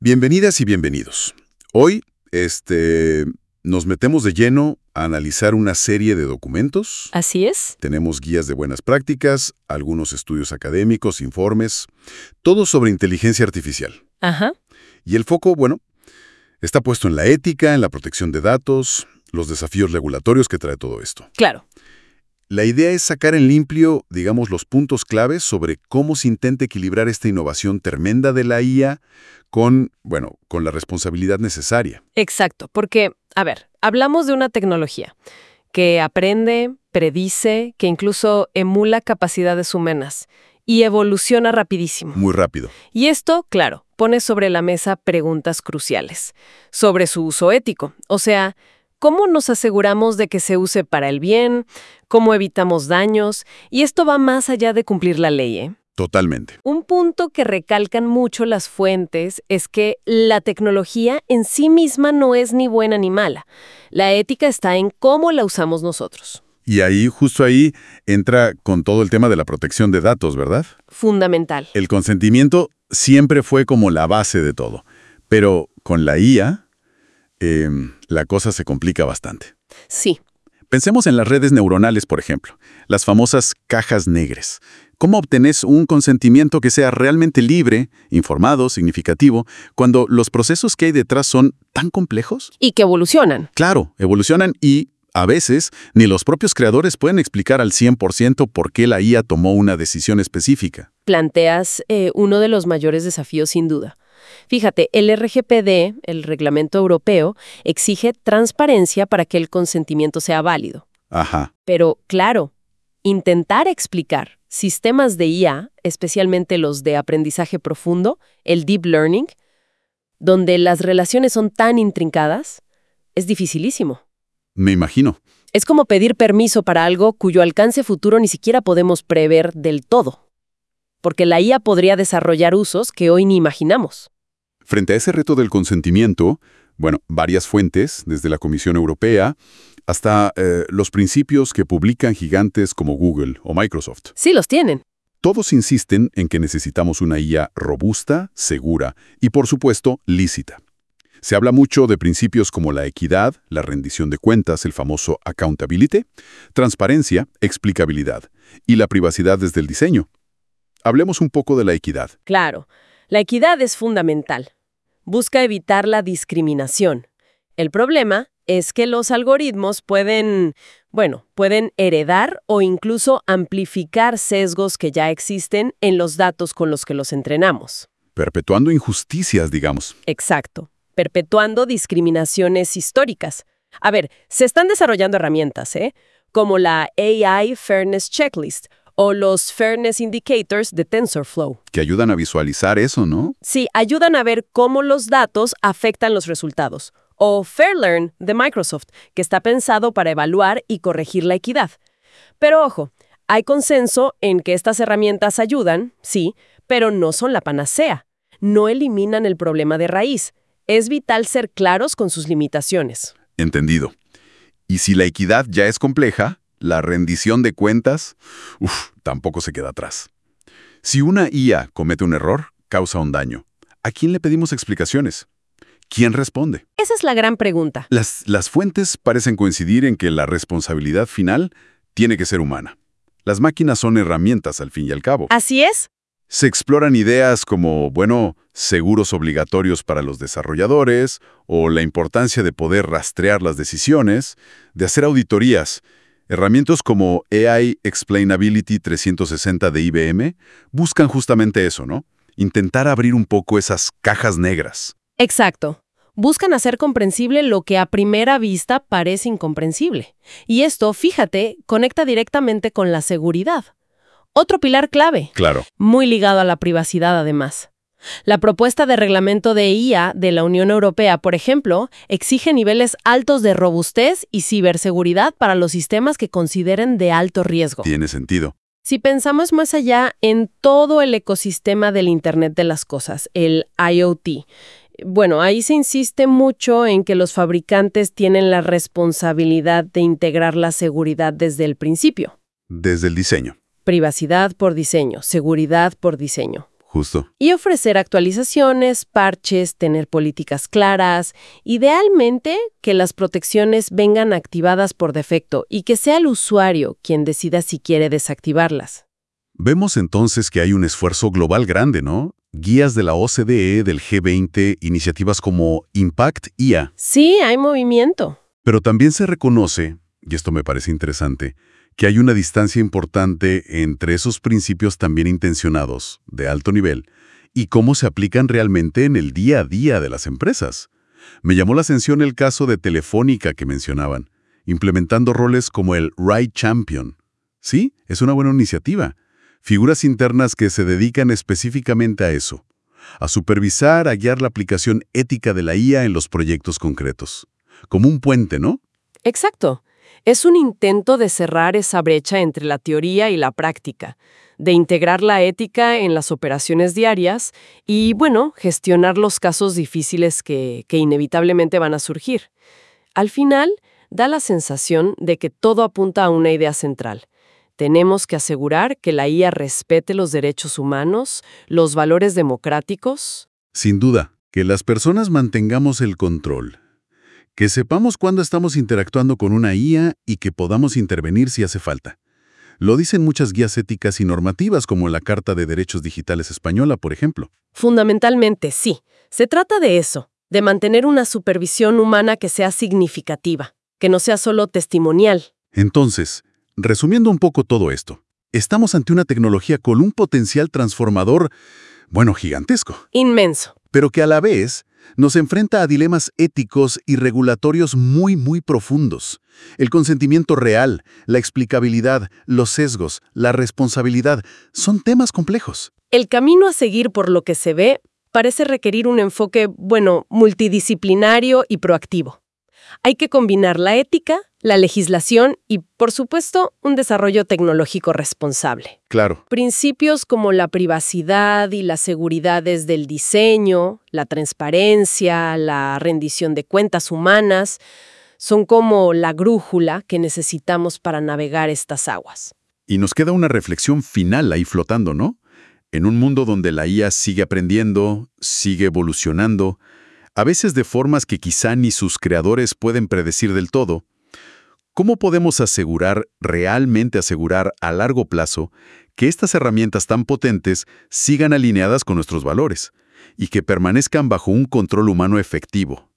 Bienvenidas y bienvenidos. Hoy, nos metemos de lleno a analizar una serie de documentos. Así es. Tenemos guías de buenas prácticas, algunos estudios académicos, informes, todo sobre inteligencia artificial. Ajá. Y el foco, bueno, está puesto en la ética, en la protección de datos, los desafíos regulatorios que trae todo esto. Claro. La idea es sacar en limpio, digamos, los puntos claves sobre cómo se intenta equilibrar esta innovación tremenda de la IA con la responsabilidad necesaria. Exacto. Porque, a ver, hablamos de una tecnología que aprende, predice, que incluso emula capacidades humanas y evoluciona rapidísimo. Muy rápido. Y esto, claro, pone sobre la mesa preguntas cruciales sobre su uso ético. O sea, ¿cómo nos aseguramos de que se use para el bien? ¿Cómo evitamos daños? Y esto va más allá de cumplir la ley, ¿eh? Totalmente. Un punto que recalcan mucho las fuentes es que la tecnología en sí misma no es ni buena ni mala. La ética está en cómo la usamos nosotros. Y ahí, justo ahí, entra con todo el tema de la protección de datos, ¿verdad? Fundamental. El consentimiento siempre fue como la base de todo. Pero con la IA, la cosa se complica bastante. Sí. Pensemos en las redes neuronales, por ejemplo, las famosas cajas negras. ¿Cómo obtenés un consentimiento que sea realmente libre, informado, significativo, cuando los procesos que hay detrás son tan complejos? Y que evolucionan. Claro, evolucionan y, a veces, ni los propios creadores pueden explicar al 100% por qué la IA tomó una decisión específica. Planteas uno de los mayores desafíos, sin duda. Fíjate, el RGPD, el Reglamento Europeo, exige transparencia para que el consentimiento sea válido. Ajá. Pero, claro, intentar explicar sistemas de IA, especialmente los de aprendizaje profundo, el deep learning, donde las relaciones son tan intrincadas, es dificilísimo. Me imagino. Es como pedir permiso para algo cuyo alcance futuro ni siquiera podemos prever del todo, porque la IA podría desarrollar usos que hoy ni imaginamos. Frente a ese reto del consentimiento, varias fuentes, desde la Comisión Europea hasta los principios que publican gigantes como Google o Microsoft. Sí, los tienen. Todos insisten en que necesitamos una IA robusta, segura y, por supuesto, lícita. Se habla mucho de principios como la equidad, la rendición de cuentas, el famoso accountability, transparencia, explicabilidad y la privacidad desde el diseño. Hablemos un poco de la equidad. Claro, la equidad es fundamental. Busca evitar la discriminación. El problema es que los algoritmos pueden heredar o incluso amplificar sesgos que ya existen en los datos con los que los entrenamos. Perpetuando injusticias, digamos. Exacto. Perpetuando discriminaciones históricas. A ver, se están desarrollando herramientas, como la AI Fairness Checklist o los Fairness Indicators de TensorFlow. Que ayudan a visualizar eso, ¿no? Sí, ayudan a ver cómo los datos afectan los resultados. O FairLearn de Microsoft, que está pensado para evaluar y corregir la equidad. Pero ojo, hay consenso en que estas herramientas ayudan, sí, pero no son la panacea. No eliminan el problema de raíz. Es vital ser claros con sus limitaciones. Entendido. Y si la equidad ya es compleja, la rendición de cuentas, tampoco se queda atrás. Si una IA comete un error, causa un daño, ¿a quién le pedimos explicaciones? ¿Quién responde? Esa es la gran pregunta. Las fuentes parecen coincidir en que la responsabilidad final tiene que ser humana. Las máquinas son herramientas al fin y al cabo. ¿Así es? Se exploran ideas como, seguros obligatorios para los desarrolladores, o la importancia de poder rastrear las decisiones, de hacer auditorías. Herramientas como AI Explainability 360 de IBM buscan justamente eso, ¿no? Intentar abrir un poco esas cajas negras. Exacto. Buscan hacer comprensible lo que a primera vista parece incomprensible. Y esto, fíjate, conecta directamente con la seguridad. Otro pilar clave. Claro. Muy ligado a la privacidad, además. La propuesta de reglamento de IA de la Unión Europea, por ejemplo, exige niveles altos de robustez y ciberseguridad para los sistemas que consideren de alto riesgo. Tiene sentido. Si pensamos más allá en todo el ecosistema del Internet de las cosas, el IoT, ahí se insiste mucho en que los fabricantes tienen la responsabilidad de integrar la seguridad desde el principio. Desde el diseño. Privacidad por diseño, seguridad por diseño. Justo. Y ofrecer actualizaciones, parches, tener políticas claras, idealmente que las protecciones vengan activadas por defecto y que sea el usuario quien decida si quiere desactivarlas. Vemos entonces que hay un esfuerzo global grande, ¿no? Guías de la OCDE, del G20, iniciativas como Impact IA. Sí, hay movimiento. Pero también se reconoce, y esto me parece interesante, que hay una distancia importante entre esos principios también intencionados, de alto nivel, y cómo se aplican realmente en el día a día de las empresas. Me llamó la atención el caso de Telefónica que mencionaban, implementando roles como el Right Champion. Sí, es una buena iniciativa. Figuras internas que se dedican específicamente a eso, a supervisar, a guiar la aplicación ética de la IA en los proyectos concretos. Como un puente, ¿no? Exacto. Es un intento de cerrar esa brecha entre la teoría y la práctica, de integrar la ética en las operaciones diarias y, bueno, gestionar los casos difíciles que inevitablemente van a surgir. Al final, da la sensación de que todo apunta a una idea central. Tenemos que asegurar que la IA respete los derechos humanos, los valores democráticos. Sin duda, que las personas mantengamos el control. Que sepamos cuándo estamos interactuando con una IA y que podamos intervenir si hace falta. Lo dicen muchas guías éticas y normativas, como la Carta de Derechos Digitales Española, por ejemplo. Fundamentalmente, sí. Se trata de eso, de mantener una supervisión humana que sea significativa, que no sea solo testimonial. Entonces, resumiendo un poco todo esto, estamos ante una tecnología con un potencial transformador, bueno, gigantesco, Inmenso. pero que a la vez nos enfrenta a dilemas éticos y regulatorios muy profundos. El consentimiento real, la explicabilidad, los sesgos, la responsabilidad, son temas complejos. El camino a seguir, por lo que se ve, parece requerir un enfoque, multidisciplinario y proactivo. Hay que combinar la ética, la legislación y, por supuesto, un desarrollo tecnológico responsable. Claro. Principios como la privacidad y la seguridad desde el diseño, la transparencia, la rendición de cuentas humanas, son como la brújula que necesitamos para navegar estas aguas. Y nos queda una reflexión final ahí flotando, ¿no? En un mundo donde la IA sigue aprendiendo, sigue evolucionando, a veces de formas que quizá ni sus creadores pueden predecir del todo, ¿cómo podemos realmente asegurar a largo plazo que estas herramientas tan potentes sigan alineadas con nuestros valores y que permanezcan bajo un control humano efectivo?